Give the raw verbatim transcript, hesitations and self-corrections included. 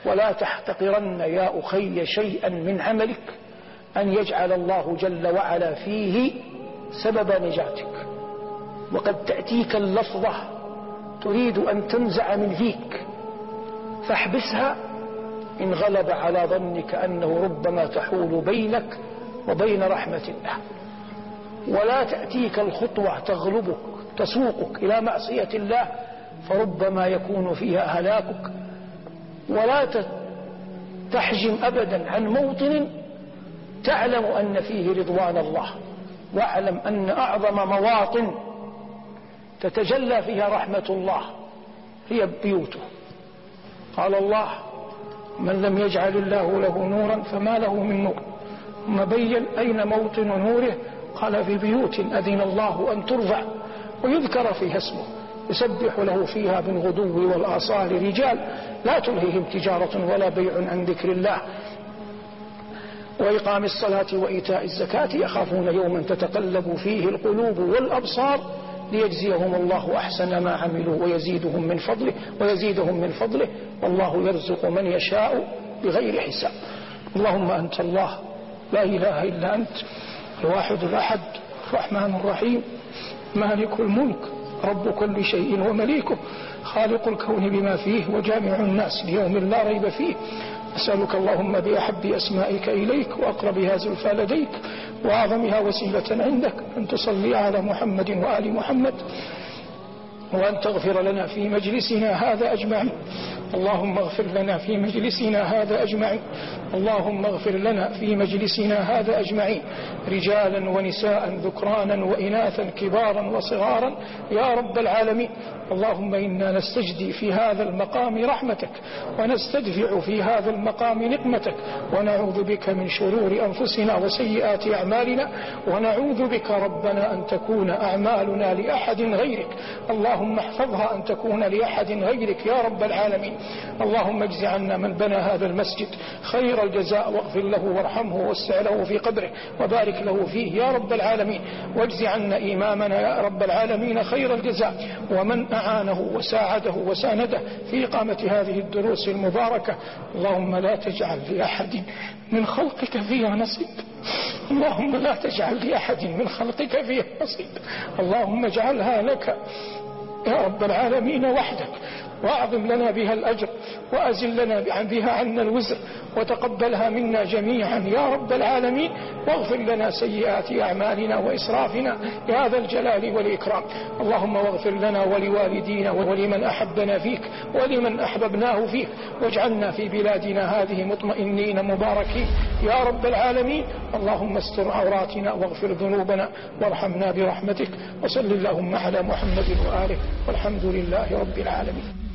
ولا تحتقرن يا أخي شيئا من عملك أن يجعل الله جل وعلا فيه سبب نجاتك. وقد تأتيك اللفظة تريد أن تنزع من فيك، فاحبسها إن غلب على ظنك أنه ربما تحول بينك وبين رحمة الله. ولا تأتيك الخطوة تغلبك تسوقك إلى معصية الله فربما يكون فيها هلاكك. ولا تحجم أبدا عن موطن تعلم أن فيه رضوان الله، واعلم أن أعظم مواطن تتجلى فيها رحمة الله هي بيوته. قال الله: من لم يجعل الله له نورا فما له من نور. ثم بين أين موطن نوره، قال: في بيوت أذن الله أن ترفع ويذكر فيها اسمه يسبح له فيها بالغدو والآصال رجال لا تلهيهم تجارة ولا بيع عن ذكر الله وإقام الصلاة وإيتاء الزكاة يخافون يوما تتقلب فيه القلوب والأبصار ليجزيهم الله أحسن ما عملوا ويزيدهم من فضله ويزيدهم من فضله والله يرزق من يشاء بغير حساب. اللهم أنت الله لا إله إلا أنت الواحد الأحد الرحمن الرحيم مالك الملك رب كل شيء ومليكه خالق الكون بما فيه وجامع الناس ليوم لا ريب فيه. أسألك اللهم بأحب أسمائك إليك وأقربها زلفى لديك وأعظمها وسيلة عندك أن تصلي على محمد وآل محمد وأن تغفر لنا في مجلسنا هذا أجمعين. اللهم اغفر لنا في مجلسنا هذا أجمعين. اللهم اغفر لنا في مجلسنا هذا أجمعين رجالا ونساء ذكرانا وإناثا كبارا وصغارا يا رب العالمين. اللهم إنا نستجدي في هذا المقام رحمتك ونستدفع في هذا المقام نقمتك ونعوذ بك من شرور أنفسنا وسيئات أعمالنا ونعوذ بك ربنا أن تكون أعمالنا لأحد غيرك. اللهم احفظها أن تكون لأحد غيرك يا رب العالمين. اللهم اجز عنا من بنى هذا المسجد خير الجزاء واغفر له وارحمه ووسع له في قبره وبارك له فيه يا رب العالمين. واجز عنا إمامنا يا رب العالمين خير الجزاء ومن أعانه وساعده وسانده في إقامة هذه الدروس المباركة. اللهم لا تجعل لأحد من خلقك فيها نصيب. اللهم لا تجعل لأحد من خلقك فيها نصيب. اللهم اجعلها لك يا رب العالمين وحدك وأعظم لنا بها الأجر وأزل لنا بها عنا الوزر وتقبلها منا جميعا يا رب العالمين واغفر لنا سيئات أعمالنا وإسرافنا يا ذا الجلال والإكرام. اللهم واغفر لنا ولوالدينا ولمن أحبنا فيك ولمن أحببناه فيك واجعلنا في بلادنا هذه مطمئنين مباركين يا رب العالمين. اللهم استر عوراتنا واغفر ذنوبنا وارحمنا برحمتك وصل اللهم على محمد وآله والحمد لله رب العالمين.